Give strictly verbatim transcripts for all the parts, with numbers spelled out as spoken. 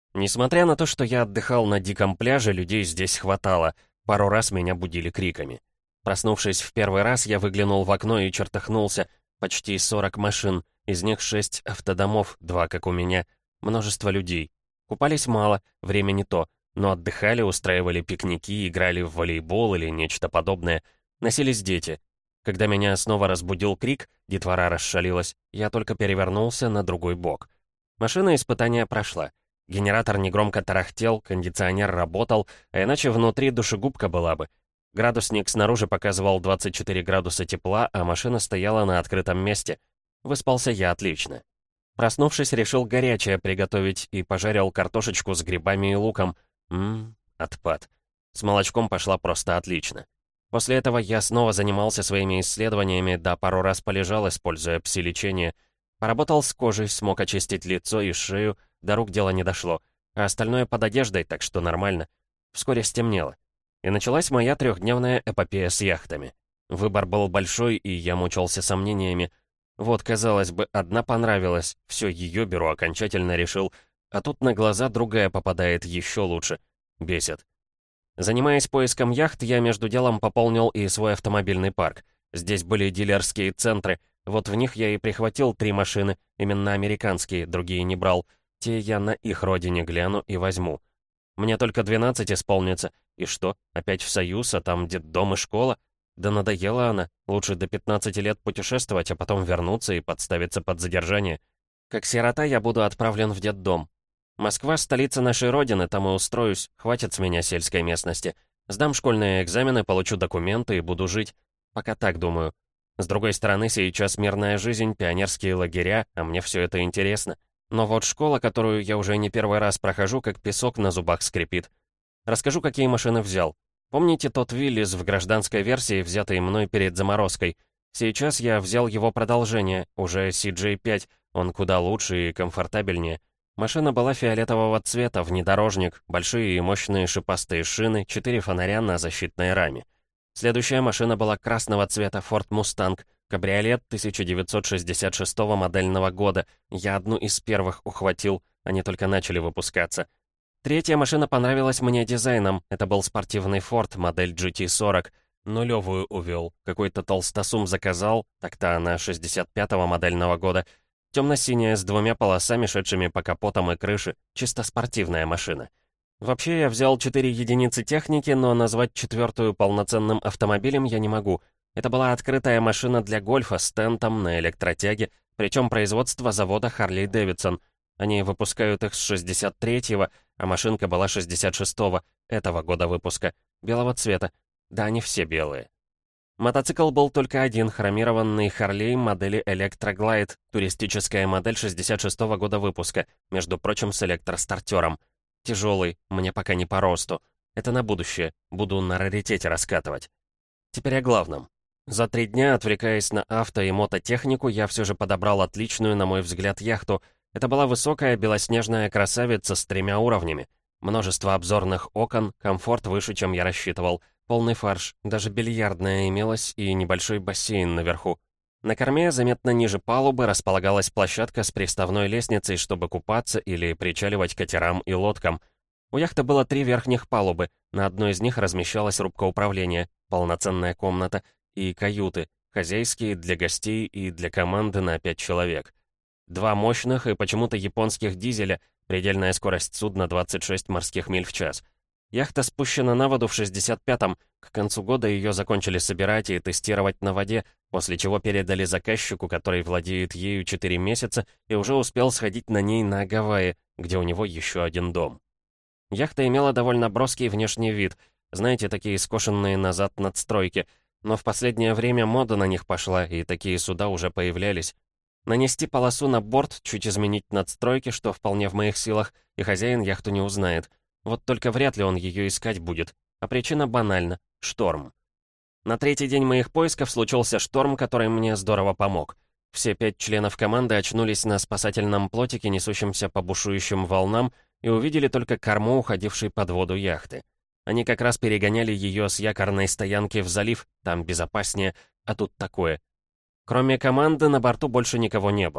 Несмотря на то, что я отдыхал на диком пляже, людей здесь хватало. Пару раз меня будили криками. Проснувшись в первый раз, я выглянул в окно и чертыхнулся. Почти сорок машин, из них шесть автодомов, два как у меня. Множество людей. Купались мало, время не то, но отдыхали, устраивали пикники, играли в волейбол или нечто подобное. Носились дети. Когда меня снова разбудил крик, детвора расшалилась, я только перевернулся на другой бок. Машина испытания прошла. Генератор негромко тарахтел, кондиционер работал, а иначе внутри душегубка была бы. Градусник снаружи показывал двадцать четыре градуса тепла, а машина стояла на открытом месте. Выспался я отлично. Проснувшись, решил горячее приготовить и пожарил картошечку с грибами и луком. Ммм, отпад. С молочком пошла просто отлично. После этого я снова занимался своими исследованиями, да пару раз полежал, используя пси-лечение. Поработал с кожей, смог очистить лицо и шею, до рук дело не дошло. А остальное под одеждой, так что нормально. Вскоре стемнело. И началась моя трехдневная эпопея с яхтами. Выбор был большой, и я мучился сомнениями. Вот, казалось бы, одна понравилась, все, ее беру, окончательно решил. А тут на глаза другая попадает еще лучше. Бесит. Занимаясь поиском яхт, я между делом пополнил и свой автомобильный парк. Здесь были дилерские центры. Вот в них я и прихватил три машины, именно американские, другие не брал. Те я на их родине гляну и возьму. Мне только двенадцать исполнится. И что, опять в Союз, а там детдом и школа? Да надоела она. Лучше до пятнадцати лет путешествовать, а потом вернуться и подставиться под задержание. Как сирота я буду отправлен в детдом. Москва — столица нашей родины, там и устроюсь. Хватит с меня сельской местности. Сдам школьные экзамены, получу документы и буду жить. Пока так думаю. С другой стороны, сейчас мирная жизнь, пионерские лагеря, а мне все это интересно. Но вот школа, которую я уже не первый раз прохожу, как песок на зубах скрипит. Расскажу, какие машины взял. Помните тот Виллис в гражданской версии, взятый мной перед заморозкой? Сейчас я взял его продолжение, уже си джей пять, он куда лучше и комфортабельнее. Машина была фиолетового цвета, внедорожник, большие и мощные шипастые шины, четыре фонаря на защитной раме. Следующая машина была красного цвета Ford Mustang, кабриолет тысяча девятьсот шестьдесят шестого модельного года. Я одну из первых ухватил, они только начали выпускаться. Третья машина понравилась мне дизайном, это был спортивный Ford, модель джи ти сорок. Нулевую увел, какой-то толстосум заказал, так-то она шестьдесят пятого модельного года. Темно-синяя, с двумя полосами, шедшими по капотам и крыше. Чисто спортивная машина. Вообще, я взял четыре единицы техники, но назвать четвертую полноценным автомобилем я не могу. Это была открытая машина для гольфа с тентом на электротяге, причем производство завода Harley Davidson. Они выпускают их с шестьдесят третьего, а машинка была шестьдесят шестого, этого года выпуска, белого цвета. Да, они все белые. Мотоцикл был только один, хромированный Harley модели Electra Glide, туристическая модель шестьдесят шестого года выпуска, между прочим, с электростартером. Тяжелый, мне пока не по росту. Это на будущее, буду на раритете раскатывать. Теперь о главном. За три дня, отвлекаясь на авто и мототехнику, я все же подобрал отличную, на мой взгляд, яхту. Это была высокая белоснежная красавица с тремя уровнями. Множество обзорных окон, комфорт выше, чем я рассчитывал. Полный фарш, даже бильярдная имелась и небольшой бассейн наверху. На корме, заметно ниже палубы, располагалась площадка с приставной лестницей, чтобы купаться или причаливать катерам и лодкам. У яхты было три верхних палубы, на одной из них размещалась рубка управления, полноценная комната и каюты, хозяйские для гостей и для команды на пять человек. Два мощных и почему-то японских дизеля, предельная скорость судна двадцать шесть морских миль в час. Яхта спущена на воду в шестьдесят пятом, к концу года ее закончили собирать и тестировать на воде, после чего передали заказчику, который владеет ею четыре месяца и уже успел сходить на ней на Гавайи, где у него еще один дом. Яхта имела довольно броский внешний вид, знаете, такие скошенные назад надстройки, но в последнее время мода на них пошла, и такие суда уже появлялись. Нанести полосу на борт, чуть изменить надстройки, что вполне в моих силах, и хозяин яхту не узнает. Вот только вряд ли он ее искать будет. А причина банальна — шторм. На третий день моих поисков случился шторм, который мне здорово помог. Все пять членов команды очнулись на спасательном плотике, несущемся по бушующим волнам, и увидели только корму, уходившей под воду яхты. Они как раз перегоняли ее с якорной стоянки в залив, там безопаснее, а тут такое. Кроме команды, на борту больше никого не было.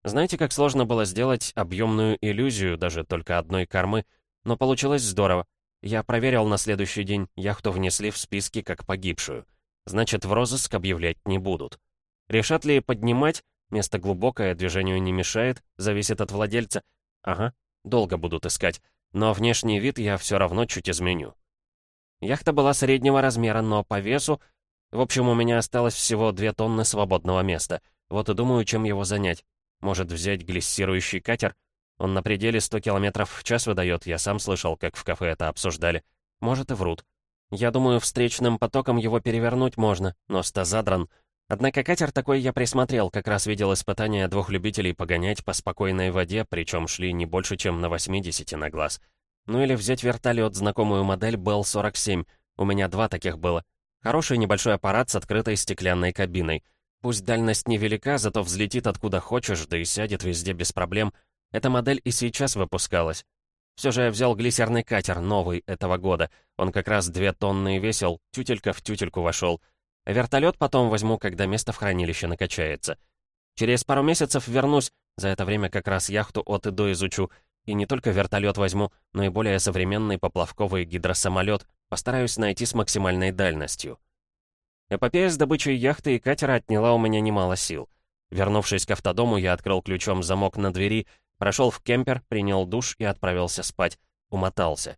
Знаете, как сложно было сделать объемную иллюзию даже только одной кормы, но получилось здорово. Я проверил на следующий день, яхту внесли в списки как погибшую. Значит, в розыск объявлять не будут. Решат ли поднимать? Место глубокое, движению не мешает, зависит от владельца. Ага, долго будут искать, но внешний вид я все равно чуть изменю. Яхта была среднего размера, но по весу... В общем, у меня осталось всего две тонны свободного места. Вот и думаю, чем его занять. Может, взять глиссирующий катер? Он на пределе сто километров в час выдает, я сам слышал, как в кафе это обсуждали. Может, и врут. Я думаю, встречным потоком его перевернуть можно, нос-то задран. Однако катер такой я присмотрел, как раз видел испытания двух любителей погонять по спокойной воде, причем шли не больше, чем на восьмидесяти на глаз. Ну или взять вертолет, знакомую модель Белл сорок семь. У меня два таких было. Хороший небольшой аппарат с открытой стеклянной кабиной. Пусть дальность невелика, зато взлетит откуда хочешь, да и сядет везде без проблем. Эта модель и сейчас выпускалась. Все же я взял глиссерный катер, новый, этого года. Он как раз две тонны и весил, тютелька в тютельку вошел. А вертолет потом возьму, когда место в хранилище накачается. Через пару месяцев вернусь, за это время как раз яхту от и до изучу. И не только вертолет возьму, но и более современный поплавковый гидросамолет. Постараюсь найти с максимальной дальностью. Эпопея с добычей яхты и катера отняла у меня немало сил. Вернувшись к автодому, я открыл ключом замок на двери, прошел в кемпер, принял душ и отправился спать. Умотался.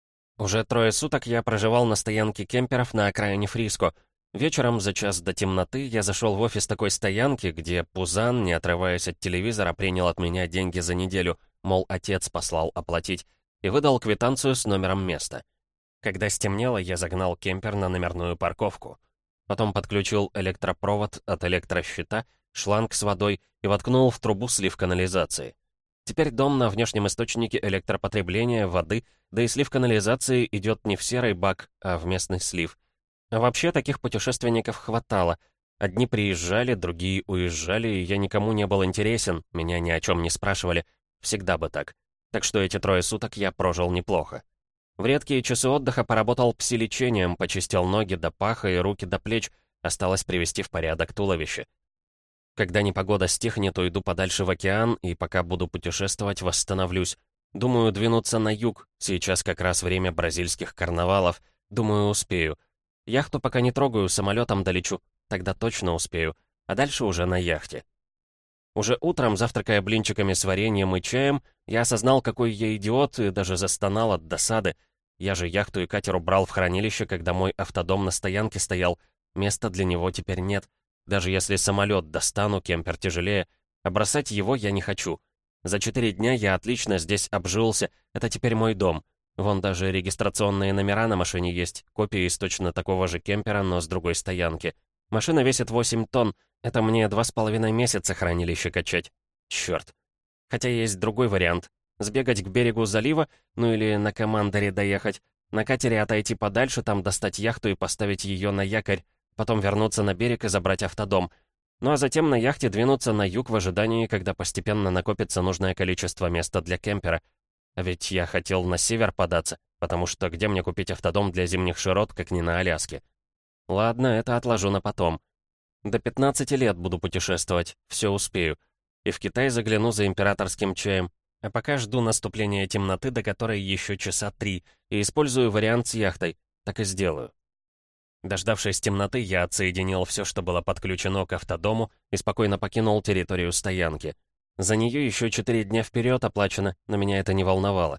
Уже трое суток я проживал на стоянке кемперов на окраине Фриско. Вечером, за час до темноты, я зашел в офис такой стоянки, где Пузан, не отрываясь от телевизора, принял от меня деньги за неделю, мол, отец послал оплатить, и выдал квитанцию с номером места. Когда стемнело, я загнал кемпер на номерную парковку. Потом подключил электропровод от электрощита, шланг с водой и воткнул в трубу слив канализации. Теперь дом на внешнем источнике электропотребления воды, да и слив канализации идет не в серый бак, а в местный слив. А вообще таких путешественников хватало. Одни приезжали, другие уезжали, и я никому не был интересен, меня ни о чем не спрашивали. Всегда бы так. Так что эти трое суток я прожил неплохо. В редкие часы отдыха поработал пси-лечением, почистил ноги до паха и руки до плеч, осталось привести в порядок туловище. Когда непогода стихнет, уйду подальше в океан, и пока буду путешествовать, восстановлюсь. Думаю, двинуться на юг, сейчас как раз время бразильских карнавалов. Думаю, успею. Яхту пока не трогаю, самолетом долечу, тогда точно успею, а дальше уже на яхте. Уже утром, завтракая блинчиками с вареньем и чаем, я осознал, какой я идиот, и даже застонал от досады. Я же яхту и катер убрал в хранилище, когда мой автодом на стоянке стоял. Места для него теперь нет. Даже если самолет достану, кемпер тяжелее, а бросать его я не хочу. За четыре дня я отлично здесь обжился, это теперь мой дом. Вон даже регистрационные номера на машине есть, копии из точно такого же кемпера, но с другой стоянки. Машина весит восемь тонн, это мне два с половиной месяца хранилище качать. Черт. Хотя есть другой вариант. Сбегать к берегу залива, ну или на командоре доехать. На катере отойти подальше, там достать яхту и поставить ее на якорь. Потом вернуться на берег и забрать автодом. Ну а затем на яхте двинуться на юг в ожидании, когда постепенно накопится нужное количество места для кемпера. А ведь я хотел на север податься, потому что где мне купить автодом для зимних широт, как не на Аляске? Ладно, это отложу на потом. До пятнадцати лет буду путешествовать, все успею. И в Китай загляну за императорским чаем. А пока жду наступления темноты, до которой еще часа три, и использую вариант с яхтой. Так и сделаю. Дождавшись темноты, я отсоединил все, что было подключено к автодому, и спокойно покинул территорию стоянки. За нее еще четыре дня вперед оплачено, но меня это не волновало.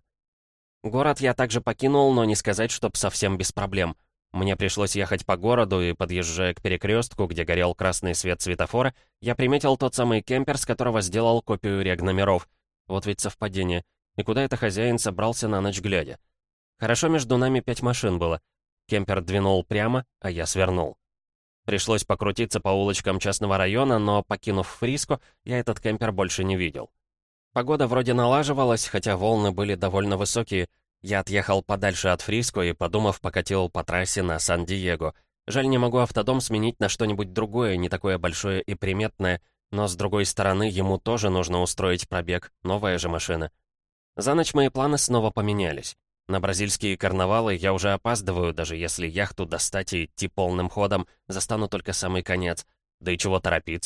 Город я также покинул, но не сказать, чтоб совсем без проблем. Мне пришлось ехать по городу, и, подъезжая к перекрестку, где горел красный свет светофора, я приметил тот самый кемпер, с которого сделал копию регномеров. Вот ведь совпадение. И куда это хозяин собрался на ночь глядя? Хорошо, между нами пять машин было. Кемпер двинул прямо, а я свернул. Пришлось покрутиться по улочкам частного района, но, покинув Фриско, я этот кемпер больше не видел. Погода вроде налаживалась, хотя волны были довольно высокие. Я отъехал подальше от Фриско и, подумав, покатил по трассе на Сан-Диего. Жаль, не могу автодом сменить на что-нибудь другое, не такое большое и приметное, но, с другой стороны, ему тоже нужно устроить пробег, новая же машина. За ночь мои планы снова поменялись. На бразильские карнавалы я уже опаздываю, даже если яхту достать и идти полным ходом, застану только самый конец. Да и чего торопиться?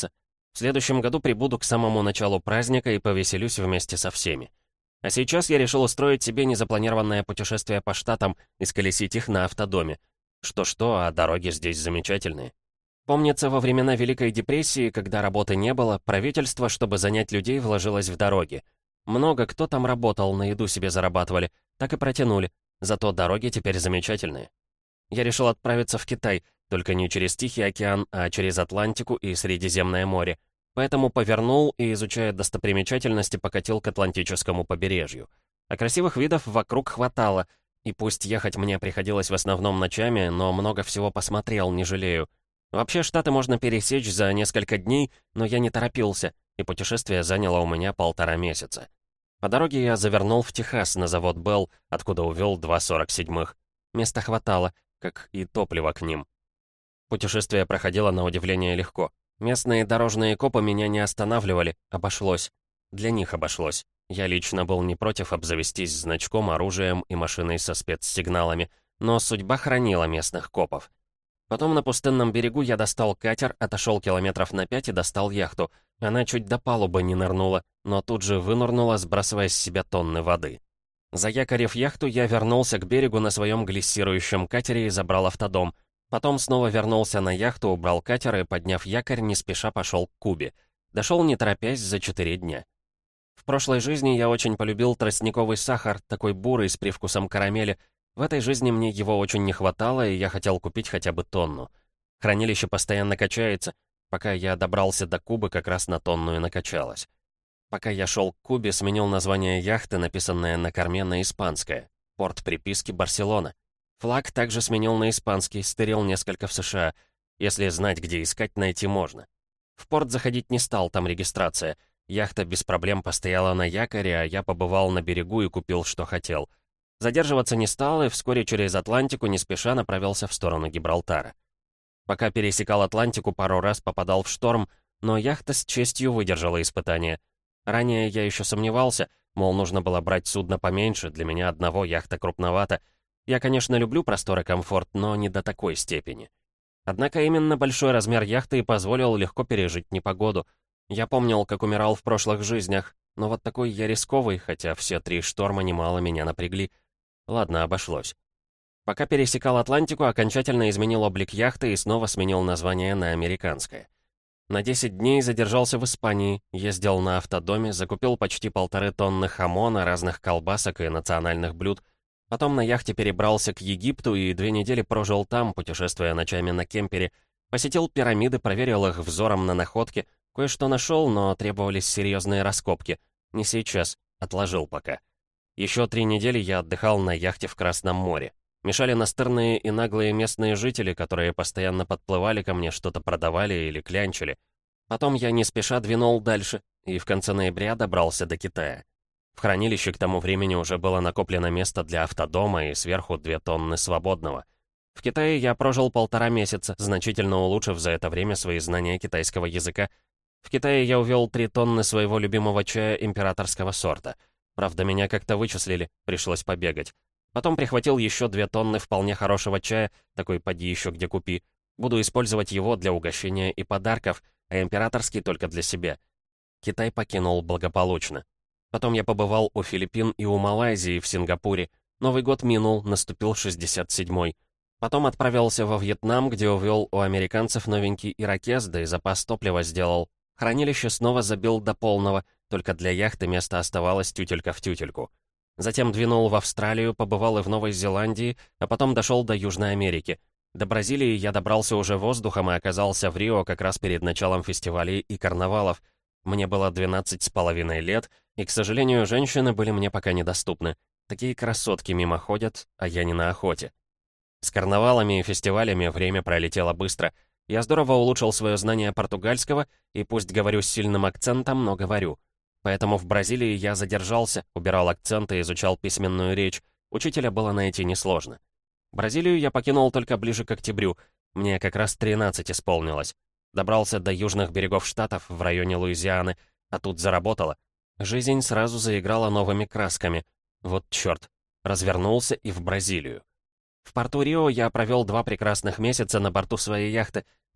В следующем году прибуду к самому началу праздника и повеселюсь вместе со всеми. А сейчас я решил устроить себе незапланированное путешествие по штатам и сколесить их на автодоме. Что-что, а дороги здесь замечательные. Помнится, во времена Великой депрессии, когда работы не было, правительство, чтобы занять людей, вложилось в дороги. Много кто там работал, на еду себе зарабатывали, так и протянули. Зато дороги теперь замечательные. Я решил отправиться в Китай, только не через Тихий океан, а через Атлантику и Средиземное море. Поэтому повернул и, изучая достопримечательности, покатил к Атлантическому побережью. А красивых видов вокруг хватало, и пусть ехать мне приходилось в основном ночами, но много всего посмотрел, не жалею. Вообще, Штаты можно пересечь за несколько дней, но я не торопился, и путешествие заняло у меня полтора месяца. По дороге я завернул в Техас на завод Белл, откуда увел два сорок седьмых. Места хватало, как и топлива к ним. Путешествие проходило на удивление легко. Местные дорожные копы меня не останавливали, обошлось. Для них обошлось. Я лично был не против обзавестись значком, оружием и машиной со спецсигналами, но судьба хранила местных копов. Потом на пустынном берегу я достал катер, отошел километров на пять и достал яхту. Она чуть до палубы не нырнула, но тут же вынырнула, сбрасывая с себя тонны воды. Заякорив яхту, я вернулся к берегу на своем глиссирующем катере и забрал автодом. Потом снова вернулся на яхту, убрал катер и, подняв якорь, не спеша пошел к Кубе. Дошел не торопясь за четыре дня. В прошлой жизни я очень полюбил тростниковый сахар, такой бурый, с привкусом карамели. В этой жизни мне его очень не хватало, и я хотел купить хотя бы тонну. Хранилище постоянно качается. Пока я добрался до Кубы, как раз на тонну и накачалось. Пока я шел к Кубе, сменил название яхты, написанное на корме, на испанское. Порт приписки «Барселона». Флаг также сменил на испанский, стырил несколько в США. Если знать, где искать, найти можно. В порт заходить не стал, там регистрация. Яхта без проблем постояла на якоре, а я побывал на берегу и купил, что хотел. Задерживаться не стал, и вскоре через Атлантику не спеша направился в сторону Гибралтара. Пока пересекал Атлантику, пару раз попадал в шторм, но яхта с честью выдержала испытание. Ранее я еще сомневался, мол, нужно было брать судно поменьше, для меня одного яхта крупновата. Я, конечно, люблю простор и комфорт, но не до такой степени. Однако именно большой размер яхты и позволил легко пережить непогоду. Я помнил, как умирал в прошлых жизнях, но вот такой я рисковый, хотя все три шторма немало меня напрягли. Ладно, обошлось. Пока пересекал Атлантику, окончательно изменил облик яхты и снова сменил название на американское. На десять дней задержался в Испании, ездил на автодоме, закупил почти полторы тонны хамона, разных колбасок и национальных блюд. Потом на яхте перебрался к Египту и две недели прожил там, путешествуя ночами на кемпере. Посетил пирамиды, проверил их взором на находки. Кое-что нашел, но требовались серьезные раскопки. Не сейчас, отложил пока. Еще три недели я отдыхал на яхте в Красном море. Мешали настырные и наглые местные жители, которые постоянно подплывали ко мне, что-то продавали или клянчили. Потом я не спеша двинул дальше, и в конце ноября добрался до Китая. В хранилище к тому времени уже было накоплено место для автодома и сверху две тонны свободного. В Китае я прожил полтора месяца, значительно улучшив за это время свои знания китайского языка. В Китае я увел три тонны своего любимого чая императорского сорта. Правда, меня как-то вычислили, пришлось побегать. Потом прихватил еще две тонны вполне хорошего чая, такой поди еще где купи. Буду использовать его для угощения и подарков, а императорский только для себя. Китай покинул благополучно. Потом я побывал у Филиппин и у Малайзии в Сингапуре. Новый год минул, наступил шестьдесят седьмой. Потом отправился во Вьетнам, где увел у американцев новенький ирокез, да и запас топлива сделал. Хранилище снова забил до полного, только для яхты место оставалось тютелька в тютельку. Затем двинул в Австралию, побывал и в Новой Зеландии, а потом дошел до Южной Америки. До Бразилии я добрался уже воздухом и оказался в Рио как раз перед началом фестивалей и карнавалов. Мне было двенадцать с половиной лет, и, к сожалению, женщины были мне пока недоступны. Такие красотки мимо ходят, а я не на охоте. С карнавалами и фестивалями время пролетело быстро. Я здорово улучшил свое знание португальского, и пусть говорю с сильным акцентом, но говорю. Поэтому в Бразилии я задержался, убирал акценты, изучал письменную речь. Учителя было найти несложно. Бразилию я покинул только ближе к октябрю. Мне как раз тринадцать исполнилось. Добрался до южных берегов штатов, в районе Луизианы, а тут заработало. Жизнь сразу заиграла новыми красками. Вот черт. Развернулся и в Бразилию. В порту Рио я провел два прекрасных месяца на борту своей яхты,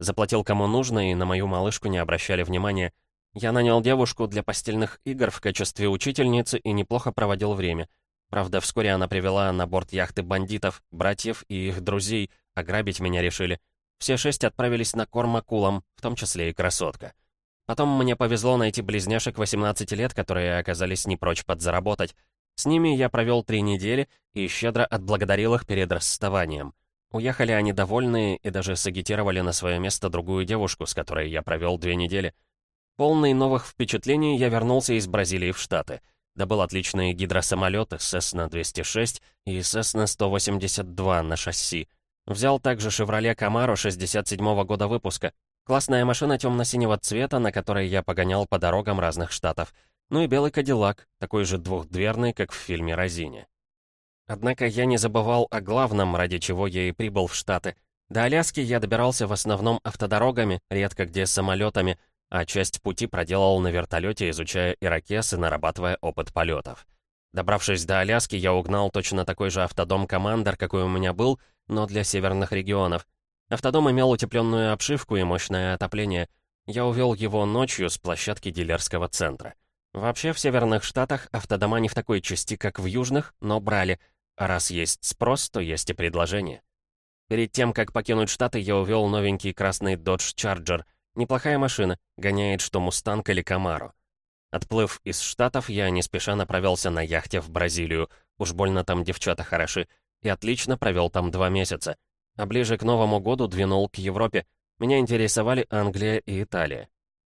Заплатил кому нужно, и на мою малышку не обращали внимания. Я нанял девушку для постельных игр в качестве учительницы и неплохо проводил время. Правда, вскоре она привела на борт яхты бандитов, братьев и их друзей, ограбить меня решили. Все шесть отправились на корм акулам, в том числе и красотка. Потом мне повезло найти близняшек восемнадцати лет, которые оказались не прочь подзаработать. С ними я провел три недели и щедро отблагодарил их перед расставанием. Уехали они довольные и даже сагитировали на свое место другую девушку, с которой я провел две недели. Полный новых впечатлений я вернулся из Бразилии в Штаты. Добыл отличные гидросамолеты Cessna двести шесть и Cessna сто восемьдесят два на шасси. Взял также Chevrolet Camaro шестьдесят седьмого года выпуска. Классная машина темно-синего цвета, на которой я погонял по дорогам разных штатов. Ну и белый Кадиллак, такой же двухдверный, как в фильме «Розине». Однако я не забывал о главном, ради чего я и прибыл в Штаты. До Аляски я добирался в основном автодорогами, редко где самолетами, а часть пути проделал на вертолете, изучая ирокез и нарабатывая опыт полетов. Добравшись до Аляски, я угнал точно такой же автодом «Командер», какой у меня был, но для северных регионов. Автодом имел утепленную обшивку и мощное отопление. Я увел его ночью с площадки дилерского центра. Вообще, в северных штатах автодома не в такой части, как в южных, но брали. А раз есть спрос, то есть и предложение. Перед тем, как покинуть Штаты, я увел новенький красный Dodge Charger. Неплохая машина, гоняет что Мустанг или Камаро. Отплыв из Штатов, я не спеша направился на яхте в Бразилию. Уж больно там девчата хороши. И отлично провел там два месяца. А ближе к Новому году двинул к Европе. Меня интересовали Англия и Италия.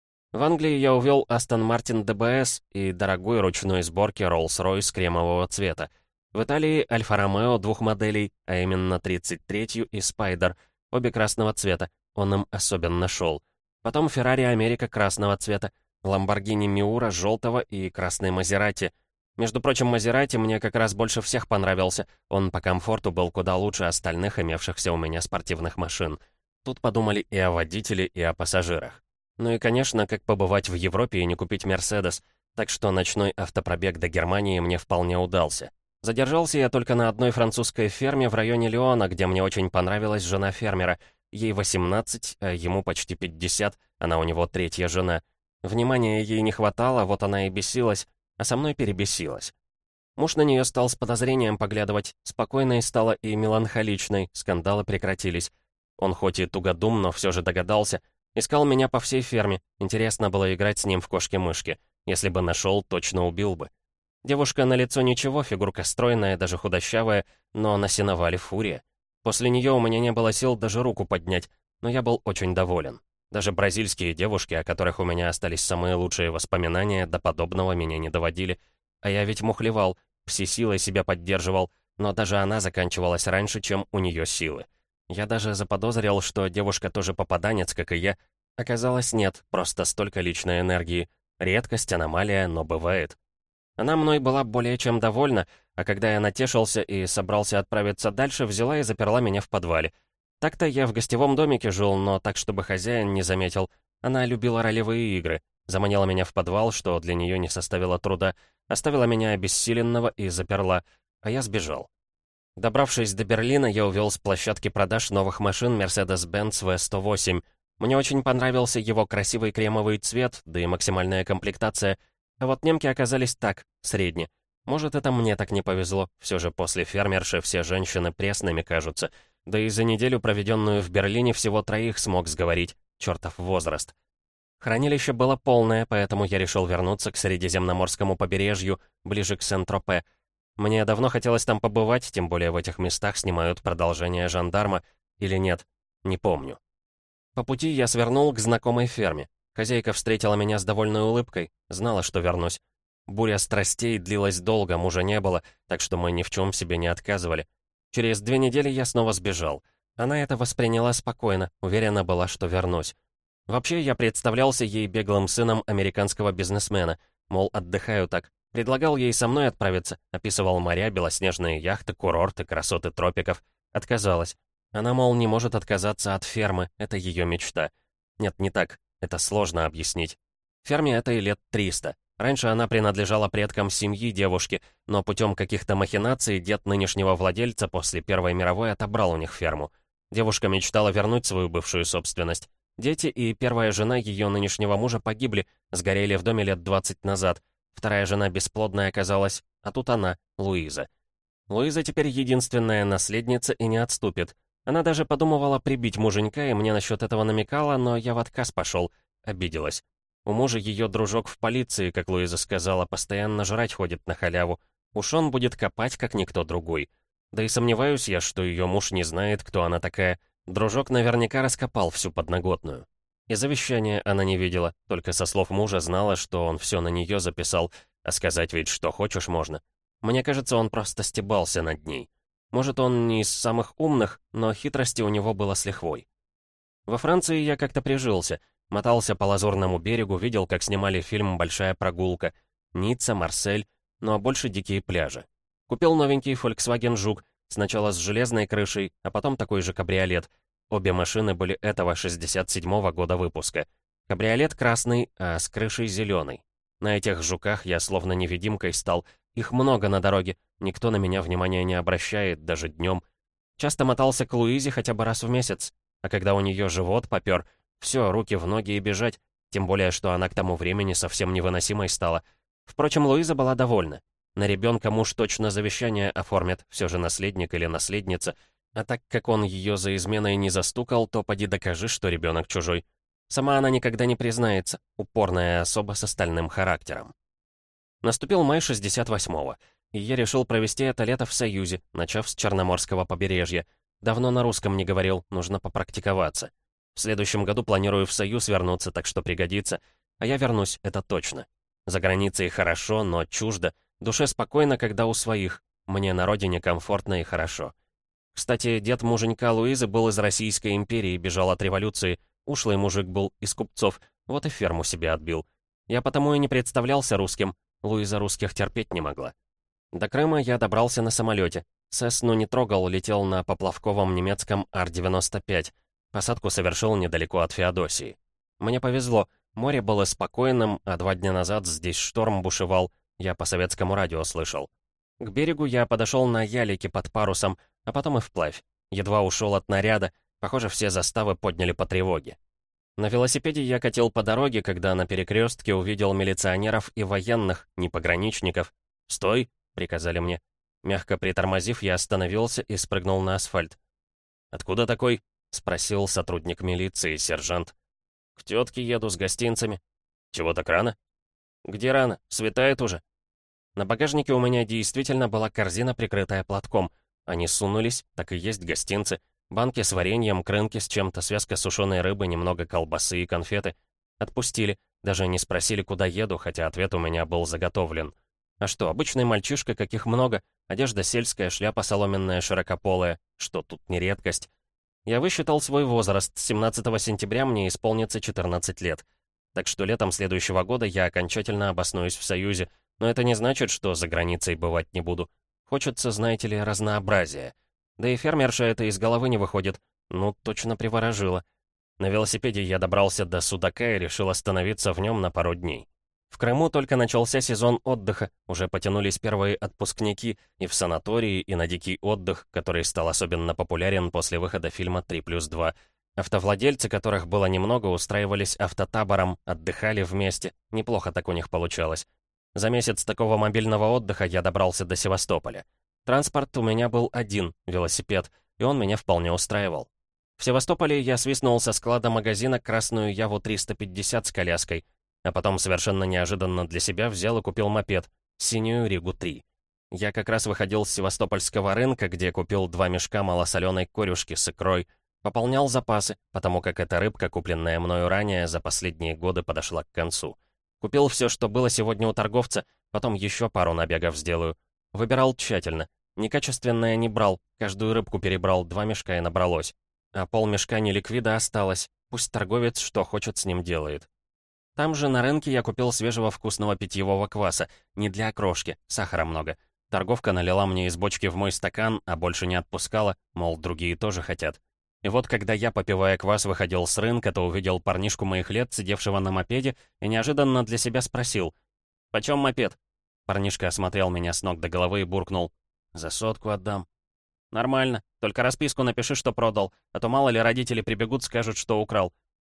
В Англии я увел Aston Martin ди би эс и дорогой ручной сборки Rolls-Royce кремового цвета. В Италии Альфа Ромео двух моделей, а именно тридцать третью и Spider, обе красного цвета, он им особенно шел. Потом Ferrari Америка красного цвета, Lamborghini Miura желтого и красный Мазерати. Между прочим, Мазерати мне как раз больше всех понравился, он по комфорту был куда лучше остальных имевшихся у меня спортивных машин. Тут подумали и о водителе, и о пассажирах. Ну и, конечно, как побывать в Европе и не купить Мерседес, так что ночной автопробег до Германии мне вполне удался. Задержался я только на одной французской ферме в районе Лиона, где мне очень понравилась жена фермера. Ей восемнадцать, а ему почти пятьдесят, она у него третья жена. Внимания ей не хватало, вот она и бесилась, а со мной перебесилась. Муж на нее стал с подозрением поглядывать, спокойной стала и меланхоличной, скандалы прекратились. Он хоть и тугодум, но все же догадался. Искал меня по всей ферме, интересно было играть с ним в кошки-мышки. Если бы нашел, точно убил бы. Девушка на лицо ничего, фигурка стройная, даже худощавая, но на сеновале фурия. После нее у меня не было сил даже руку поднять, но я был очень доволен. Даже бразильские девушки, о которых у меня остались самые лучшие воспоминания, до подобного меня не доводили. А я ведь мухлевал, пси-силой себя поддерживал, но даже она заканчивалась раньше, чем у нее силы. Я даже заподозрил, что девушка тоже попаданец, как и я. Оказалось, нет, просто столько личной энергии. Редкость, аномалия, но бывает. Она мной была более чем довольна, а когда я натешился и собрался отправиться дальше, взяла и заперла меня в подвале. Так-то я в гостевом домике жил, но так, чтобы хозяин не заметил. Она любила ролевые игры, заманила меня в подвал, что для нее не составило труда, оставила меня обессиленного и заперла, а я сбежал. Добравшись до Берлина, я увел с площадки продаж новых машин Mercedes-Benz ви сто восемь. Мне очень понравился его красивый кремовый цвет, да и максимальная комплектация. А вот немки оказались так, средне. Может, это мне так не повезло, все же после фермерши все женщины пресными кажутся. Да и за неделю, проведенную в Берлине, всего троих смог сговорить. Чертов возраст. Хранилище было полное, поэтому я решил вернуться к Средиземноморскому побережью, ближе к Сен-Тропе. Мне давно хотелось там побывать, тем более в этих местах снимают продолжение «Жандарма». Или нет, не помню. По пути я свернул к знакомой ферме. Хозяйка встретила меня с довольной улыбкой, знала, что вернусь. Буря страстей длилась долго, мужа не было, так что мы ни в чем себе не отказывали. Через две недели я снова сбежал. Она это восприняла спокойно, уверена была, что вернусь. Вообще, я представлялся ей беглым сыном американского бизнесмена, мол, отдыхаю так. Предлагал ей со мной отправиться, описывал моря, белоснежные яхты, курорты, красоты тропиков. Отказалась. Она, мол, не может отказаться от фермы, это ее мечта. Нет, не так, это сложно объяснить. Ферме этой лет триста. Раньше она принадлежала предкам семьи девушки, но путем каких-то махинаций дед нынешнего владельца после Первой мировой отобрал у них ферму. Девушка мечтала вернуть свою бывшую собственность. Дети и первая жена ее нынешнего мужа погибли, сгорели в доме лет двадцать назад. Вторая жена бесплодная оказалась, а тут она, Луиза. Луиза теперь единственная наследница и не отступит. Она даже подумывала прибить муженька, и мне насчет этого намекала, но я в отказ пошел. Обиделась. У мужа ее дружок в полиции, как Луиза сказала, постоянно жрать ходит на халяву. Уж он будет копать, как никто другой. Да и сомневаюсь я, что ее муж не знает, кто она такая. Дружок наверняка раскопал всю подноготную. И завещания она не видела, только со слов мужа знала, что он все на нее записал, а сказать ведь что хочешь можно. Мне кажется, он просто стебался над ней. Может, он не из самых умных, но хитрости у него было с лихвой. Во Франции я как-то прижился, мотался по Лазурному берегу, видел, как снимали фильм «Большая прогулка», Ницца, Марсель, ну а больше дикие пляжи. Купил новенький Volkswagen Жук, сначала с железной крышей, а потом такой же кабриолет. Обе машины были этого шестьдесят седьмого года выпуска. Кабриолет красный, а с крышей зеленый. На этих Жуках я словно невидимкой стал. Их много на дороге, никто на меня внимания не обращает, даже днем. Часто мотался к Луизе хотя бы раз в месяц, а когда у нее живот попер, все, руки в ноги и бежать, тем более, что она к тому времени совсем невыносимой стала. Впрочем, Луиза была довольна. На ребенка муж точно завещание оформит, все же наследник или наследница, а так как он ее за изменой не застукал, то поди докажи, что ребенок чужой. Сама она никогда не признается, упорная особа с остальным характером. Наступил май шестьдесят восьмого, и я решил провести это лето в Союзе, начав с Черноморского побережья. Давно на русском не говорил, нужно попрактиковаться. В следующем году планирую в Союз вернуться, так что пригодится. А я вернусь, это точно. За границей хорошо, но чуждо. Душе спокойно, когда у своих. Мне на родине комфортно и хорошо. Кстати, дед муженька Луизы был из Российской империи, бежал от революции. Ушлый мужик был из купцов, вот и ферму себе отбил. Я потому и не представлялся русским. Луиза русских терпеть не могла. До Крыма я добрался на самолете. Сесну не трогал, летел на поплавковом немецком Ар девяносто пять. Посадку совершил недалеко от Феодосии. Мне повезло, море было спокойным, а два дня назад здесь шторм бушевал, я по советскому радио слышал. К берегу я подошел на ялике под парусом, а потом и вплавь. Едва ушел от наряда, похоже, все заставы подняли по тревоге. На велосипеде я катил по дороге, когда на перекрестке увидел милиционеров и военных, не пограничников. «Стой!» — приказали мне. Мягко притормозив, я остановился и спрыгнул на асфальт. «Откуда такой?» — спросил сотрудник милиции, сержант. «К тетке еду с гостинцами». «Чего так рано?» «Где рано? Светает уже». На багажнике у меня действительно была корзина, прикрытая платком. Они сунулись, так и есть гостинцы. Банки с вареньем, крынки с чем-то, связка сушеной рыбы, немного колбасы и конфеты. Отпустили, даже не спросили, куда еду, хотя ответ у меня был заготовлен. А что, обычный мальчишка, каких много, одежда сельская, шляпа соломенная, широкополая, что тут не редкость. Я высчитал свой возраст, семнадцатого сентября мне исполнится четырнадцать лет. Так что летом следующего года я окончательно обоснуюсь в Союзе, но это не значит, что за границей бывать не буду. Хочется, знаете ли, разнообразия. Да и фермерша это из головы не выходит. Ну, точно приворожила. На велосипеде я добрался до Судака и решил остановиться в нем на пару дней. В Крыму только начался сезон отдыха, уже потянулись первые отпускники и в санатории, и на дикий отдых, который стал особенно популярен после выхода фильма «три плюс два». Автовладельцы, которых было немного, устраивались автотабором, отдыхали вместе. Неплохо так у них получалось. За месяц такого мобильного отдыха я добрался до Севастополя. Транспорт у меня был один, велосипед, и он меня вполне устраивал. В Севастополе я свистнул со склада магазина красную Яву триста пятьдесят с коляской, а потом совершенно неожиданно для себя взял и купил мопед, синюю Ригу три. Я как раз выходил с севастопольского рынка, где купил два мешка малосоленой корюшки с икрой, пополнял запасы, потому как эта рыбка, купленная мною ранее, за последние годы подошла к концу. Купил все, что было сегодня у торговца, потом еще пару набегов сделаю. Выбирал тщательно. Некачественное не брал, каждую рыбку перебрал, два мешка и набралось. А полмешка неликвида осталось, пусть торговец что хочет с ним делает. Там же на рынке я купил свежего вкусного питьевого кваса, не для окрошки, сахара много. Торговка налила мне из бочки в мой стакан, а больше не отпускала, мол, другие тоже хотят. И вот когда я, попивая квас, выходил с рынка, то увидел парнишку моих лет, сидевшего на мопеде, и неожиданно для себя спросил: «Почем мопед?» Парнишка осмотрел меня с ног до головы и буркнул: «За сотку отдам». «Нормально, только расписку напиши, что продал, а то мало ли родители прибегут, скажут, что украл».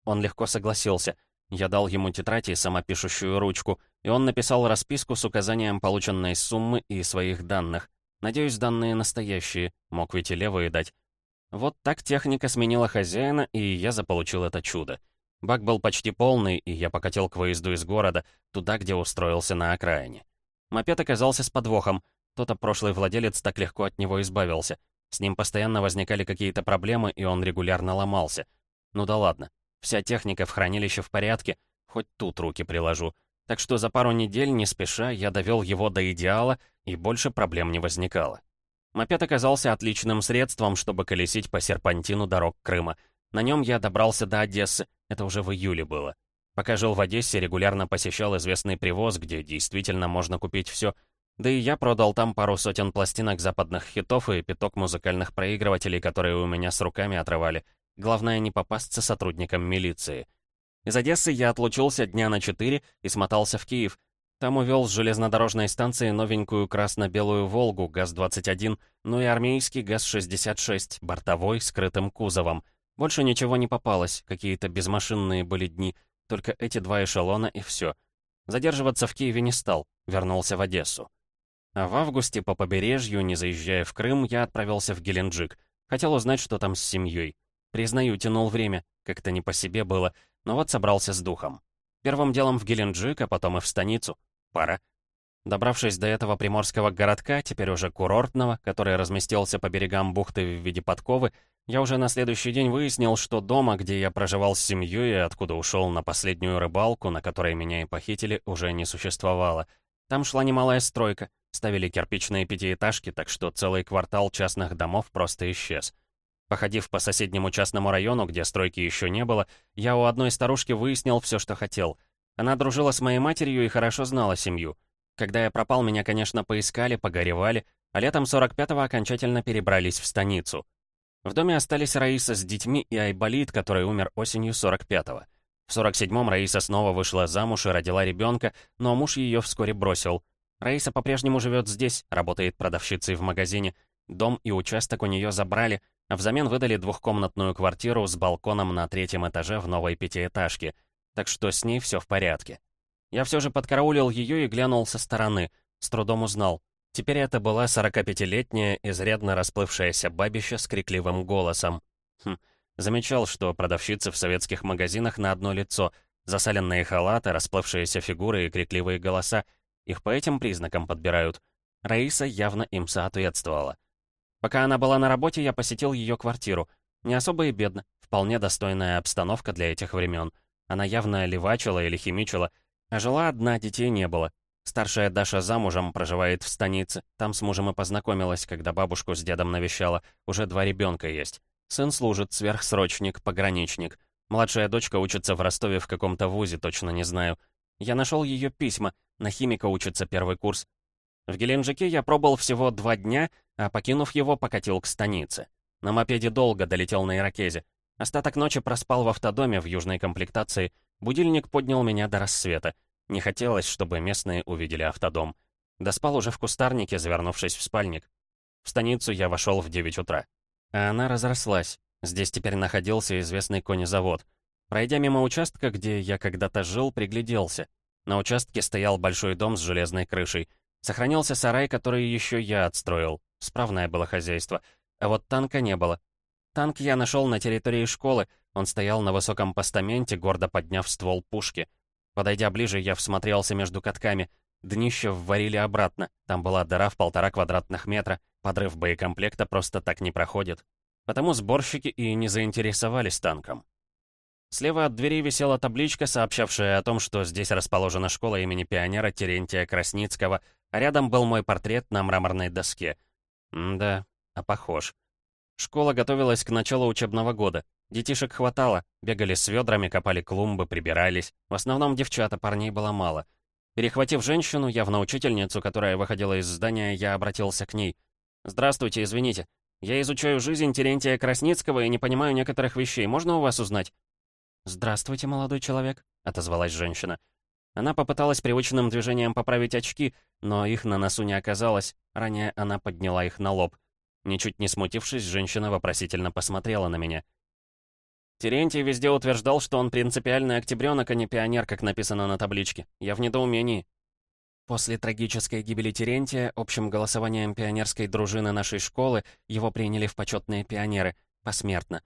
он легко согласился. Я дал ему тетрадь и самопишущую ручку, и он написал расписку с указанием полученной суммы и своих данных. Надеюсь, данные настоящие, мог ведь и левые дать. Вот так техника сменила хозяина, и я заполучил это чудо. Бак был почти полный, и я покатил к выезду из города, туда, где устроился на окраине. Мопед оказался с подвохом. Тот прошлый владелец так легко от него избавился. С ним постоянно возникали какие-то проблемы, и он регулярно ломался. Ну да ладно, вся техника в хранилище в порядке, хоть тут руки приложу. Так что за пару недель, не спеша, я довел его до идеала, и больше проблем не возникало. Мопед оказался отличным средством, чтобы колесить по серпантину дорог Крыма. На нем я добрался до Одессы, это уже в июле было. Пока жил в Одессе, регулярно посещал известный привоз, где действительно можно купить все. Да и я продал там пару сотен пластинок западных хитов и пяток музыкальных проигрывателей, которые у меня с руками отрывали. Главное, не попасться сотрудникам милиции. Из Одессы я отлучился дня на четыре и смотался в Киев. Там увел с железнодорожной станции новенькую красно-белую «Волгу» ГАЗ двадцать один, ну и армейский ГАЗ шестьдесят шесть, бортовой, с крытым кузовом. Больше ничего не попалось, какие-то безмашинные были дни, только эти два эшелона и все. Задерживаться в Киеве не стал, вернулся в Одессу. А в августе по побережью, не заезжая в Крым, я отправился в Геленджик. Хотел узнать, что там с семьей. Признаю, тянул время, как-то не по себе было, но вот собрался с духом. Первым делом в Геленджик, а потом и в станицу. Пора. Добравшись до этого приморского городка, теперь уже курортного, который разместился по берегам бухты в виде подковы, я уже на следующий день выяснил, что дома, где я проживал с семьей и откуда ушел на последнюю рыбалку, на которой меня и похитили, уже не существовало. Там шла немалая стройка, ставили кирпичные пятиэтажки, так что целый квартал частных домов просто исчез. Походив по соседнему частному району, где стройки еще не было, я у одной старушки выяснил все, что хотел. Она дружила с моей матерью и хорошо знала семью. Когда я пропал, меня, конечно, поискали, погоревали, а летом сорок пятого окончательно перебрались в станицу. В доме остались Раиса с детьми и Айболит, который умер осенью сорок пятого. В сорок седьмом Раиса снова вышла замуж и родила ребенка, но муж ее вскоре бросил. Раиса по-прежнему живет здесь, работает продавщицей в магазине. Дом и участок у нее забрали, а взамен выдали двухкомнатную квартиру с балконом на третьем этаже в новой пятиэтажке. Так что с ней все в порядке. Я все же подкараулил ее и глянул со стороны. С трудом узнал. Теперь это была сорокапятилетняя, изрядно расплывшаяся бабища с крикливым голосом. Хм, замечал, что продавщицы в советских магазинах на одно лицо. Засаленные халаты, расплывшиеся фигуры и крикливые голоса. Их по этим признакам подбирают. Раиса явно им соответствовала. Пока она была на работе, я посетил ее квартиру. Не особо и бедно, вполне достойная обстановка для этих времен. Она явно левачила или химичила, а жила одна, детей не было. Старшая Даша замужем, проживает в станице. Там с мужем и познакомилась, когда бабушку с дедом навещала. Уже два ребенка есть. Сын служит, сверхсрочник, пограничник. Младшая дочка учится в Ростове в каком-то вузе, точно не знаю. Я нашел ее письма. На химика учится первый курс. В Геленджике я пробыл всего два дня, а покинув его, покатил к станице. На мопеде долго долетел на ирокезе. Остаток ночи проспал в автодоме в южной комплектации. Будильник поднял меня до рассвета. Не хотелось, чтобы местные увидели автодом. Доспал уже в кустарнике, завернувшись в спальник. В станицу я вошел в девять утра. А она разрослась. Здесь теперь находился известный конезавод. Пройдя мимо участка, где я когда-то жил, пригляделся. На участке стоял большой дом с железной крышей. Сохранился сарай, который еще я отстроил. Справное было хозяйство. А вот танка не было. Танк я нашел на территории школы. Он стоял на высоком постаменте, гордо подняв ствол пушки. Подойдя ближе, я всмотрелся между катками. Днище вварили обратно. Там была дыра в полтора квадратных метра. Подрыв боекомплекта просто так не проходит. Потому сборщики и не заинтересовались танком. Слева от двери висела табличка, сообщавшая о том, что здесь расположена школа имени пионера Терентия Красницкого, а рядом был мой портрет на мраморной доске. М-да, а похож. Школа готовилась к началу учебного года. Детишек хватало, бегали с ведрами, копали клумбы, прибирались. В основном девчата, парней было мало. Перехватив женщину, явно учительницу, которая выходила из здания, я обратился к ней. «Здравствуйте, извините. Я изучаю жизнь Терентия Красницкого и не понимаю некоторых вещей. Можно у вас узнать?» «Здравствуйте, молодой человек», — отозвалась женщина. Она попыталась привычным движением поправить очки, но их на носу не оказалось. Ранее она подняла их на лоб. Ничуть не смутившись, женщина вопросительно посмотрела на меня. Терентий везде утверждал, что он принципиальный октябрёнок, а не пионер, как написано на табличке. Я в недоумении. После трагической гибели Терентия общим голосованием пионерской дружины нашей школы его приняли в почетные пионеры. Посмертно.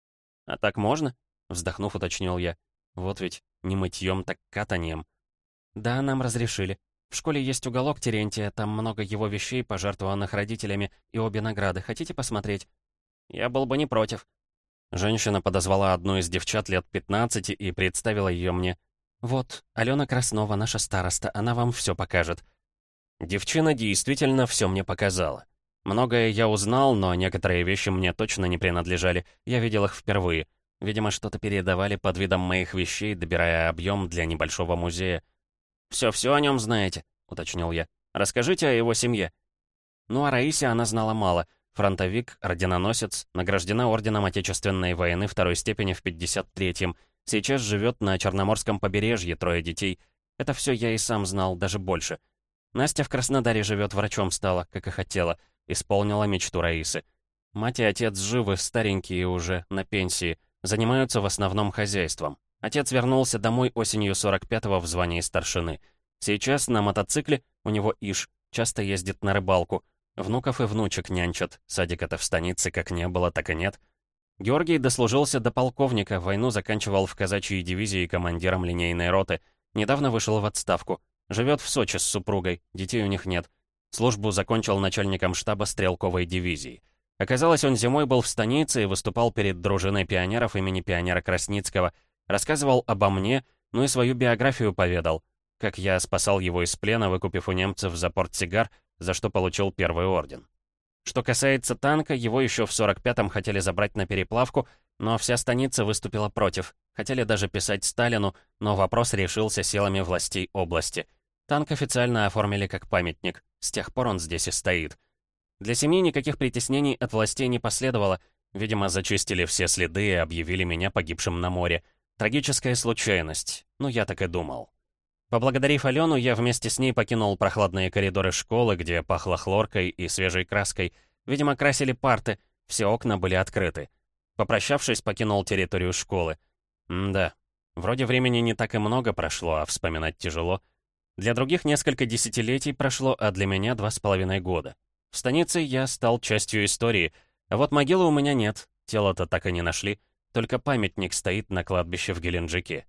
«А так можно?» — вздохнув, уточнил я. «Вот ведь не мытьем, так катанием». «Да, нам разрешили. В школе есть уголок Терентия, там много его вещей, пожертвованных родителями, и обе награды. Хотите посмотреть?» «Я был бы не против». Женщина подозвала одну из девчат лет пятнадцати и представила ее мне. «Вот, Алена Краснова, наша староста, она вам все покажет». Девчина действительно все мне показала. Многое я узнал, но некоторые вещи мне точно не принадлежали, я видел их впервые. Видимо, что-то передавали под видом моих вещей, добирая объем для небольшого музея. «Все-все о нем знаете», — уточнил я. «Расскажите о его семье». Ну, о Раисе она знала мало. Фронтовик, орденоносец, награждена Орденом Отечественной войны второй степени в пятьдесят третьем. Сейчас живет на Черноморском побережье, трое детей. Это все я и сам знал, даже больше. Настя в Краснодаре живет, врачом стала, как и хотела. Исполнила мечту Раисы. Мать и отец живы, старенькие уже, на пенсии. Занимаются в основном хозяйством. Отец вернулся домой осенью сорок пятого в звании старшины. Сейчас на мотоцикле, у него иш, часто ездит на рыбалку. Внуков и внучек нянчат, садика-то в станице как не было, так и нет. Георгий дослужился до полковника, войну заканчивал в казачьей дивизии командиром линейной роты. Недавно вышел в отставку. Живет в Сочи с супругой, детей у них нет. Службу закончил начальником штаба стрелковой дивизии. Оказалось, он зимой был в станице и выступал перед дружиной пионеров имени пионера Красницкого. Рассказывал обо мне, ну и свою биографию поведал. Как я спасал его из плена, выкупив у немцев за портсигар, за что получил первый орден. Что касается танка, его еще в сорок пятом хотели забрать на переплавку, но вся станица выступила против. Хотели даже писать Сталину, но вопрос решился силами властей области. Танк официально оформили как памятник. С тех пор он здесь и стоит. Для семьи никаких притеснений от властей не последовало. Видимо, зачистили все следы и объявили меня погибшим на море. Трагическая случайность. Ну, я так и думал. Поблагодарив Алену, я вместе с ней покинул прохладные коридоры школы, где пахло хлоркой и свежей краской. Видимо, красили парты, все окна были открыты. Попрощавшись, покинул территорию школы. М-да, вроде времени не так и много прошло, а вспоминать тяжело. Для других несколько десятилетий прошло, а для меня два с половиной года. В станице я стал частью истории, а вот могилы у меня нет, тело-то так и не нашли, только памятник стоит на кладбище в Геленджике.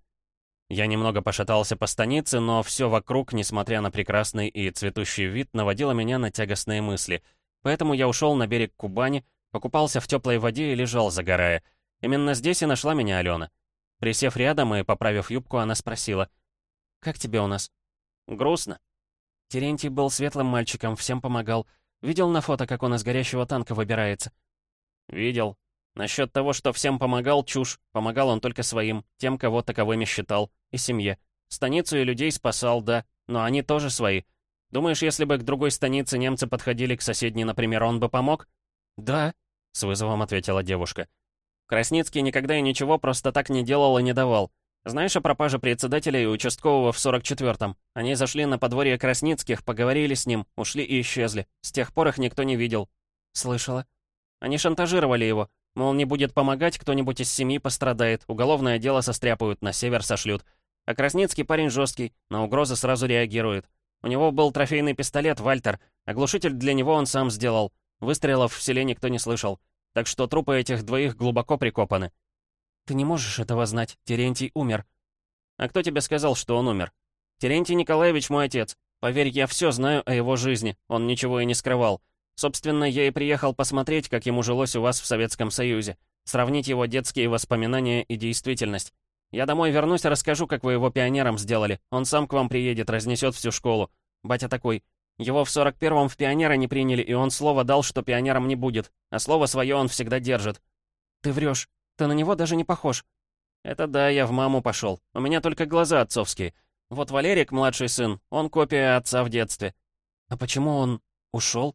Я немного пошатался по станице, но все вокруг, несмотря на прекрасный и цветущий вид, наводило меня на тягостные мысли. Поэтому я ушел на берег Кубани, покупался в теплой воде и лежал, загорая. Именно здесь и нашла меня Алена. Присев рядом и поправив юбку, она спросила: «Как тебе у нас?» «Грустно». Терентий был светлым мальчиком, всем помогал. Видел на фото, как он из горящего танка выбирается? «Видел. Насчет того, что всем помогал, чушь. Помогал он только своим, тем, кого таковыми считал, и семье. Станицу и людей спасал, да, но они тоже свои. Думаешь, если бы к другой станице немцы подходили к соседней, например, он бы помог?» «Да», — с вызовом ответила девушка. «Красницкий никогда и ничего просто так не делал и не давал. Знаешь о пропаже председателя и участкового в сорок четвёртом? Они зашли на подворье Красницких, поговорили с ним, ушли и исчезли. С тех пор их никто не видел». «Слышала». «Они шантажировали его. Мол, не будет помогать, кто-нибудь из семьи пострадает, уголовное дело состряпают, на север сошлют. А Красницкий парень жесткий, на угрозы сразу реагирует. У него был трофейный пистолет «Вальтер», оглушитель для него он сам сделал. Выстрелов в селе никто не слышал. Так что трупы этих двоих глубоко прикопаны». «Ты не можешь этого знать, Терентий умер». «А кто тебе сказал, что он умер?» «Терентий Николаевич мой отец. Поверь, я все знаю о его жизни, он ничего и не скрывал. Собственно, я и приехал посмотреть, как ему жилось у вас в Советском Союзе, сравнить его детские воспоминания и действительность. Я домой вернусь и расскажу, как вы его пионером сделали. Он сам к вам приедет, разнесет всю школу. Батя такой. Его в сорок первом в пионера не приняли, и он слово дал, что пионером не будет, а слово свое он всегда держит». «Ты врешь. Ты на него даже не похож». «Это да, я в маму пошел. У меня только глаза отцовские. Вот Валерик, младший сын, он копия отца в детстве». «А почему он ушел?»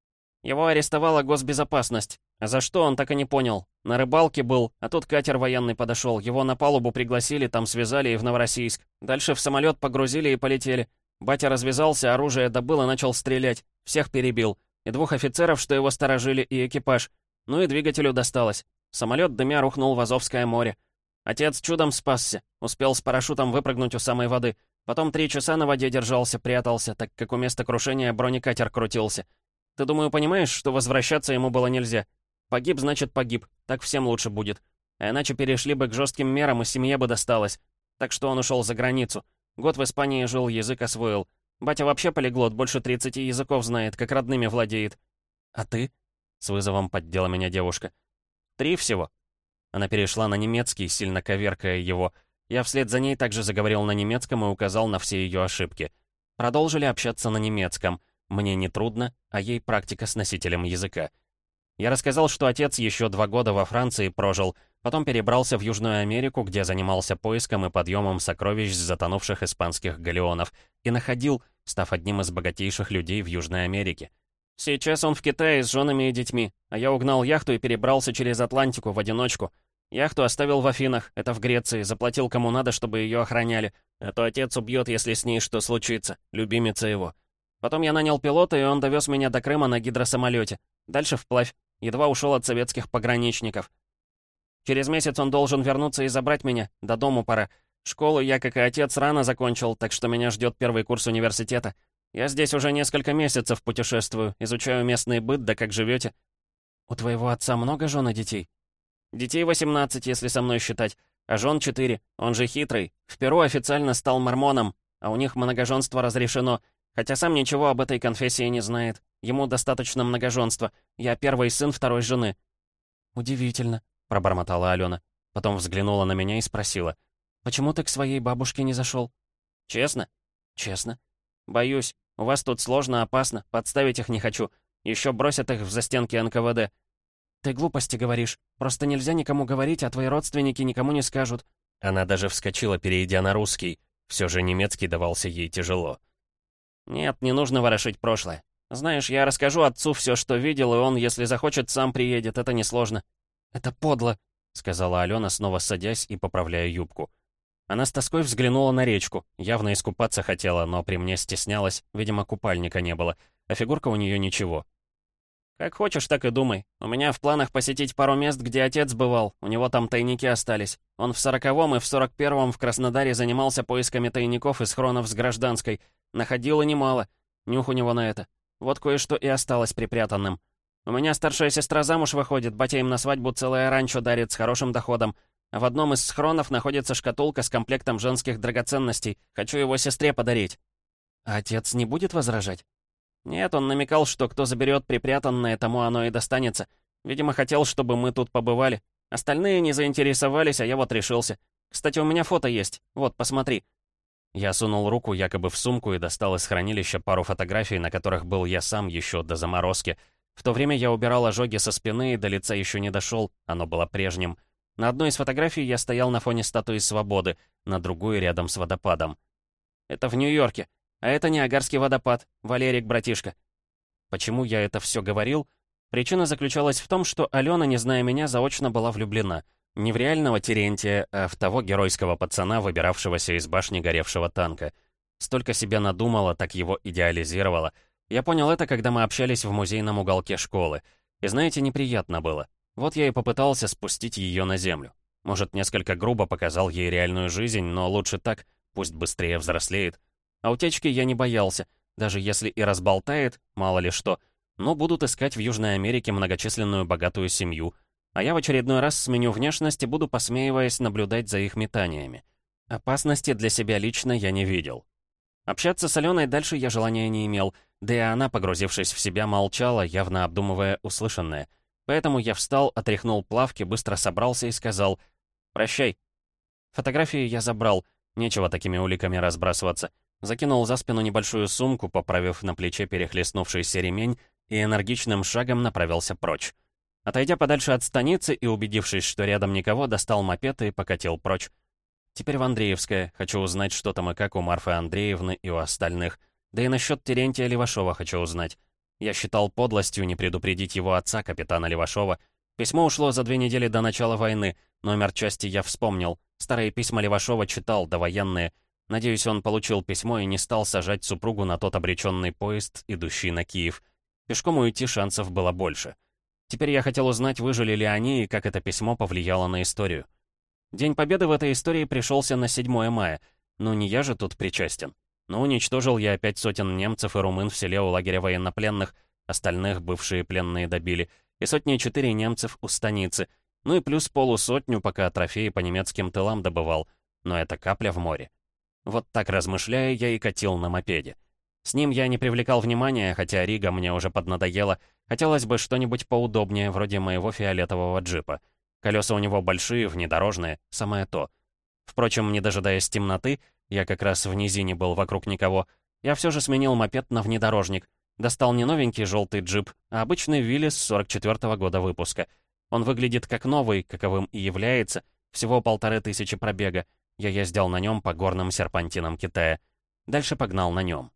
«Его арестовала госбезопасность. А за что, он так и не понял. На рыбалке был, а тут катер военный подошел. Его на палубу пригласили, там связали и в Новороссийск. Дальше в самолет погрузили и полетели. Батя развязался, оружие добыл и начал стрелять. Всех перебил. И двух офицеров, что его сторожили, и экипаж. Ну и двигателю досталось. Самолет дымя рухнул в Азовское море. Отец чудом спасся, успел с парашютом выпрыгнуть у самой воды. Потом три часа на воде держался, прятался, так как у места крушения бронекатер крутился. Ты, думаю, понимаешь, что возвращаться ему было нельзя? Погиб, значит, погиб. Так всем лучше будет. А иначе перешли бы к жестким мерам, и семье бы досталось. Так что он ушел за границу. Год в Испании жил, язык освоил. Батя вообще полиглот, больше тридцати языков знает, как родными владеет. А ты? С вызовом поддела меня девушка. Три всего. Она перешла на немецкий, сильно коверкая его. Я вслед за ней также заговорил на немецком и указал на все ее ошибки. Продолжили общаться на немецком. Мне нетрудно, а ей практика с носителем языка. Я рассказал, что отец еще два года во Франции прожил, потом перебрался в Южную Америку, где занимался поиском и подъемом сокровищ затонувших испанских галеонов, и находил, став одним из богатейших людей в Южной Америке. Сейчас он в Китае с женами и детьми, а я угнал яхту и перебрался через Атлантику в одиночку. Яхту оставил в Афинах, это в Греции, заплатил кому надо, чтобы ее охраняли, а то отец убьет, если с ней что случится, любимица его. Потом я нанял пилота, и он довез меня до Крыма на гидросамолете. Дальше вплавь. Едва ушел от советских пограничников. Через месяц он должен вернуться и забрать меня. До дому пора. Школу я, как и отец, рано закончил, так что меня ждет первый курс университета. Я здесь уже несколько месяцев путешествую, изучаю местный быт, да как живете. У твоего отца много жен и детей? Детей восемнадцать, если со мной считать, а жен четыре. Он же хитрый. В Перу официально стал мормоном, а у них многоженство разрешено, хотя сам ничего об этой конфессии не знает. Ему достаточно многоженства. Я первый сын второй жены». «Удивительно», — пробормотала Алена. Потом взглянула на меня и спросила. «Почему ты к своей бабушке не зашел?» «Честно?» «Честно». «Боюсь. У вас тут сложно, опасно. Подставить их не хочу. Еще бросят их в застенки эн ка вэ дэ». «Ты глупости говоришь. Просто нельзя никому говорить, а твои родственники никому не скажут». Она даже вскочила, перейдя на русский. Все же немецкий давался ей тяжело. «Нет, не нужно ворошить прошлое. Знаешь, я расскажу отцу все, что видел, и он, если захочет, сам приедет, это несложно». «Это подло», — сказала Алена, снова садясь и поправляя юбку. Она с тоской взглянула на речку, явно искупаться хотела, но при мне стеснялась, видимо, купальника не было, а фигурка у нее ничего. «Как хочешь, так и думай. У меня в планах посетить пару мест, где отец бывал, у него там тайники остались. Он в сороковом и в сорок первом в Краснодаре занимался поисками тайников и схронов с гражданской. Находил и немало. Нюх у него на это. Вот кое-что и осталось припрятанным. У меня старшая сестра замуж выходит, батя им на свадьбу целое ранчо дарит с хорошим доходом. А в одном из схронов находится шкатулка с комплектом женских драгоценностей. Хочу его сестре подарить». «А отец не будет возражать?» «Нет, он намекал, что кто заберет припрятанное, тому оно и достанется. Видимо, хотел, чтобы мы тут побывали. Остальные не заинтересовались, а я вот решился. Кстати, у меня фото есть. Вот, посмотри». Я сунул руку якобы в сумку и достал из хранилища пару фотографий, на которых был я сам еще до заморозки. В то время я убирал ожоги со спины и до лица еще не дошел, оно было прежним. На одной из фотографий я стоял на фоне статуи Свободы, на другой рядом с водопадом. «Это в Нью-Йорке. А это Ниагарский водопад. Валерик, братишка». Почему я это все говорил? Причина заключалась в том, что Алена, не зная меня, заочно была влюблена. Не в реального Терентия, а в того геройского пацана, выбиравшегося из башни горевшего танка. Столько себя надумала, так его идеализировала. Я понял это, когда мы общались в музейном уголке школы. И знаете, неприятно было. Вот я и попытался спустить ее на землю. Может, несколько грубо показал ей реальную жизнь, но лучше так, пусть быстрее взрослеет. А утечки я не боялся, даже если и разболтает, мало ли что. Но будут искать в Южной Америке многочисленную богатую семью, а я в очередной раз сменю внешность и буду, посмеиваясь, наблюдать за их метаниями. Опасности для себя лично я не видел. Общаться с Аленой дальше я желания не имел, да и она, погрузившись в себя, молчала, явно обдумывая услышанное. Поэтому я встал, отряхнул плавки, быстро собрался и сказал «Прощай». Фотографии я забрал, нечего такими уликами разбрасываться. Закинул за спину небольшую сумку, поправив на плече перехлестнувшийся ремень, и энергичным шагом направился прочь. Отойдя подальше от станицы и убедившись, что рядом никого, достал мопед и покатил прочь. Теперь в Андреевское, хочу узнать, что там и как у Марфы Андреевны и у остальных. Да и насчет Терентия Левашова хочу узнать. Я считал подлостью не предупредить его отца, капитана Левашова. Письмо ушло за две недели до начала войны. Номер части я вспомнил. Старые письма Левашова читал, довоенные. Надеюсь, он получил письмо и не стал сажать супругу на тот обреченный поезд, идущий на Киев. Пешком уйти шансов было больше. Теперь я хотел узнать, выжили ли они и как это письмо повлияло на историю. День Победы в этой истории пришелся на седьмое мая. Ну не я же тут причастен. Но уничтожил я пять сотен немцев и румын в селе у лагеря военнопленных, остальных бывшие пленные добили, и сотни четыре немцев у станицы, ну и плюс полусотню, пока трофеи по немецким тылам добывал. Но это капля в море. Вот так размышляя, я и катил на мопеде. С ним я не привлекал внимания, хотя Рига мне уже поднадоела. Хотелось бы что-нибудь поудобнее, вроде моего фиолетового джипа. Колеса у него большие, внедорожные, самое то. Впрочем, не дожидаясь темноты, я как раз в низине был вокруг никого, я все же сменил мопед на внедорожник. Достал не новенький желтый джип, а обычный Виллис сорок четвёртого года выпуска. Он выглядит как новый, каковым и является, всего полторы тысячи пробега. Я ездил на нем по горным серпантинам Китая. Дальше погнал на нем.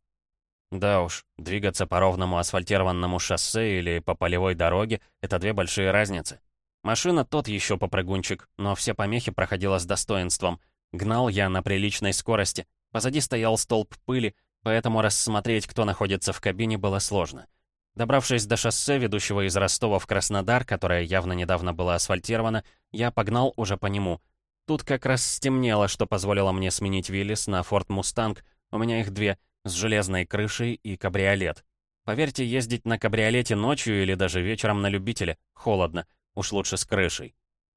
Да уж, двигаться по ровному асфальтированному шоссе или по полевой дороге — это две большие разницы. Машина тот еще попрыгунчик, но все помехи проходила с достоинством. Гнал я на приличной скорости. Позади стоял столб пыли, поэтому рассмотреть, кто находится в кабине, было сложно. Добравшись до шоссе, ведущего из Ростова в Краснодар, которое явно недавно было асфальтировано, я погнал уже по нему. Тут как раз стемнело, что позволило мне сменить Виллис на Форд Мустанг. У меня их две, с железной крышей и кабриолет. Поверьте, ездить на кабриолете ночью или даже вечером на любителя холодно, уж лучше с крышей.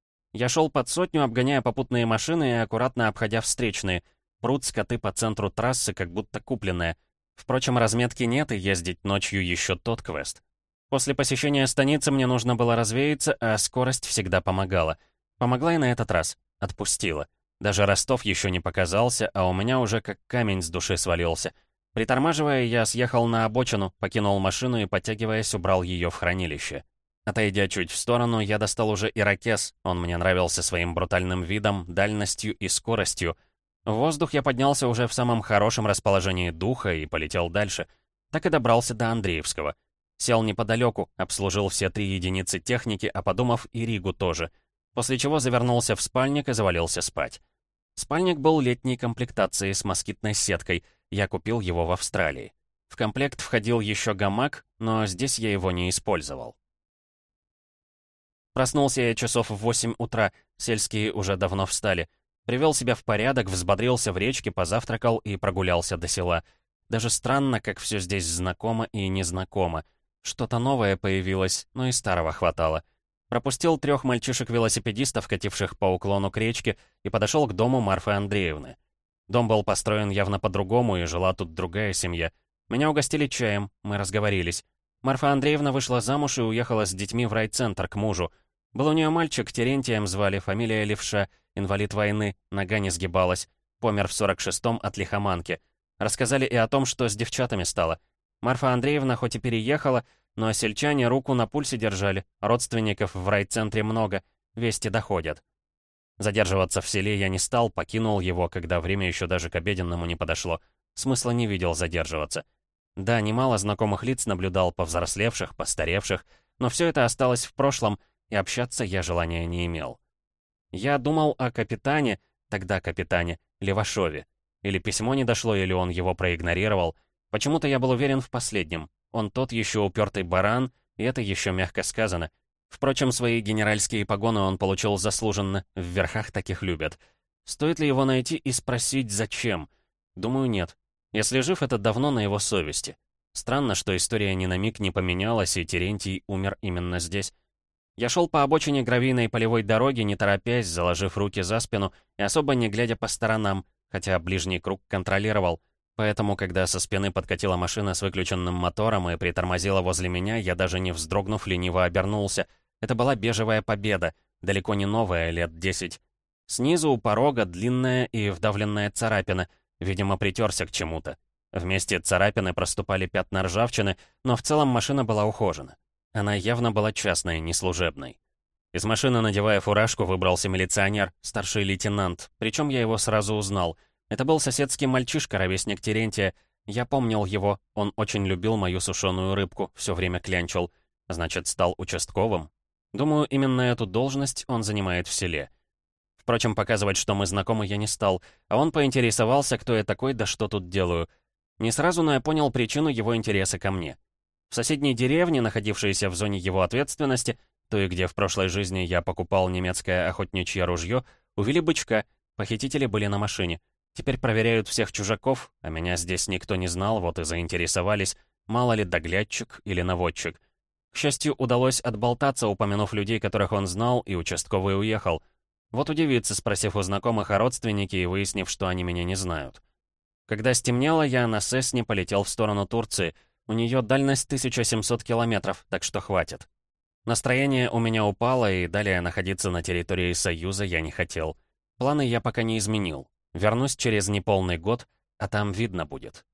Я шел под сотню, обгоняя попутные машины и аккуратно обходя встречные. Прут скоты по центру трассы, как будто купленные. Впрочем, разметки нет, и ездить ночью еще тот квест. После посещения станицы мне нужно было развеяться, а скорость всегда помогала. Помогла и на этот раз. Отпустила. Даже Ростов еще не показался, а у меня уже как камень с души свалился. Притормаживая, я съехал на обочину, покинул машину и, подтягиваясь, убрал ее в хранилище. Отойдя чуть в сторону, я достал уже ирокез. Он мне нравился своим брутальным видом, дальностью и скоростью. В воздух я поднялся уже в самом хорошем расположении духа и полетел дальше. Так и добрался до Андреевского. Сел неподалеку, обслужил все три единицы техники, а подумав, и Ригу тоже. После чего завернулся в спальник и завалился спать. Спальник был летней комплектации с москитной сеткой. Я купил его в Австралии. В комплект входил еще гамак, но здесь я его не использовал. Проснулся я часов в восемь утра, сельские уже давно встали. Привел себя в порядок, взбодрился в речке, позавтракал и прогулялся до села. Даже странно, как все здесь знакомо и незнакомо. Что-то новое появилось, но и старого хватало. Пропустил трех мальчишек-велосипедистов, кативших по уклону к речке, и подошел к дому Марфы Андреевны. Дом был построен явно по-другому, и жила тут другая семья. Меня угостили чаем, мы разговорились. Марфа Андреевна вышла замуж и уехала с детьми в райцентр к мужу. Был у нее мальчик, Терентием звали, фамилия Левша, инвалид войны, нога не сгибалась, помер в сорок шестом от лихоманки. Рассказали и о том, что с девчатами стало. Марфа Андреевна хоть и переехала, но сельчане руку на пульсе держали, родственников в райцентре много, вести доходят. Задерживаться в селе я не стал, покинул его, когда время еще даже к обеденному не подошло. Смысла не видел задерживаться. Да, немало знакомых лиц наблюдал, повзрослевших, постаревших, но все это осталось в прошлом, и общаться я желания не имел. Я думал о капитане, тогда капитане, Левашове. Или письмо не дошло, или он его проигнорировал. Почему-то я был уверен в последнем. Он тот еще упертый баран, и это еще мягко сказано. Впрочем, свои генеральские погоны он получил заслуженно, в верхах таких любят. Стоит ли его найти и спросить, зачем? Думаю, нет. Если жив, это давно на его совести. Странно, что история ни на миг не поменялась, и Терентий умер именно здесь. Я шел по обочине гравийной полевой дороги, не торопясь, заложив руки за спину и особо не глядя по сторонам, хотя ближний круг контролировал. Поэтому, когда со спины подкатила машина с выключенным мотором и притормозила возле меня, я даже не вздрогнув, лениво обернулся. Это была бежевая победа, далеко не новая, лет десять. Снизу у порога длинная и вдавленная царапина, видимо, притерся к чему-то. Вместе царапины проступали пятна ржавчины, но в целом машина была ухожена. Она явно была частной, не служебной. Из машины, надевая фуражку, выбрался милиционер, старший лейтенант, причем я его сразу узнал. Это был соседский мальчишка, ровесник Терентия. Я помнил его, он очень любил мою сушеную рыбку, все время клянчил. Значит, стал участковым. Думаю, именно эту должность он занимает в селе. Впрочем, показывать, что мы знакомы, я не стал, а он поинтересовался, кто я такой, да что тут делаю. Не сразу, но я понял причину его интереса ко мне. В соседней деревне, находившейся в зоне его ответственности, той, где в прошлой жизни я покупал немецкое охотничье ружье, увели бычка, похитители были на машине. Теперь проверяют всех чужаков, а меня здесь никто не знал, вот и заинтересовались, мало ли доглядчик или наводчик. К счастью, удалось отболтаться, упомянув людей, которых он знал, и участковый уехал. Вот удивиться, спросив у знакомых о родственнике и выяснив, что они меня не знают. Когда стемнело, я на Сесне полетел в сторону Турции. У нее дальность тысяча семьсот километров, так что хватит. Настроение у меня упало, и далее находиться на территории Союза я не хотел. Планы я пока не изменил. Вернусь через неполный год, а там видно будет.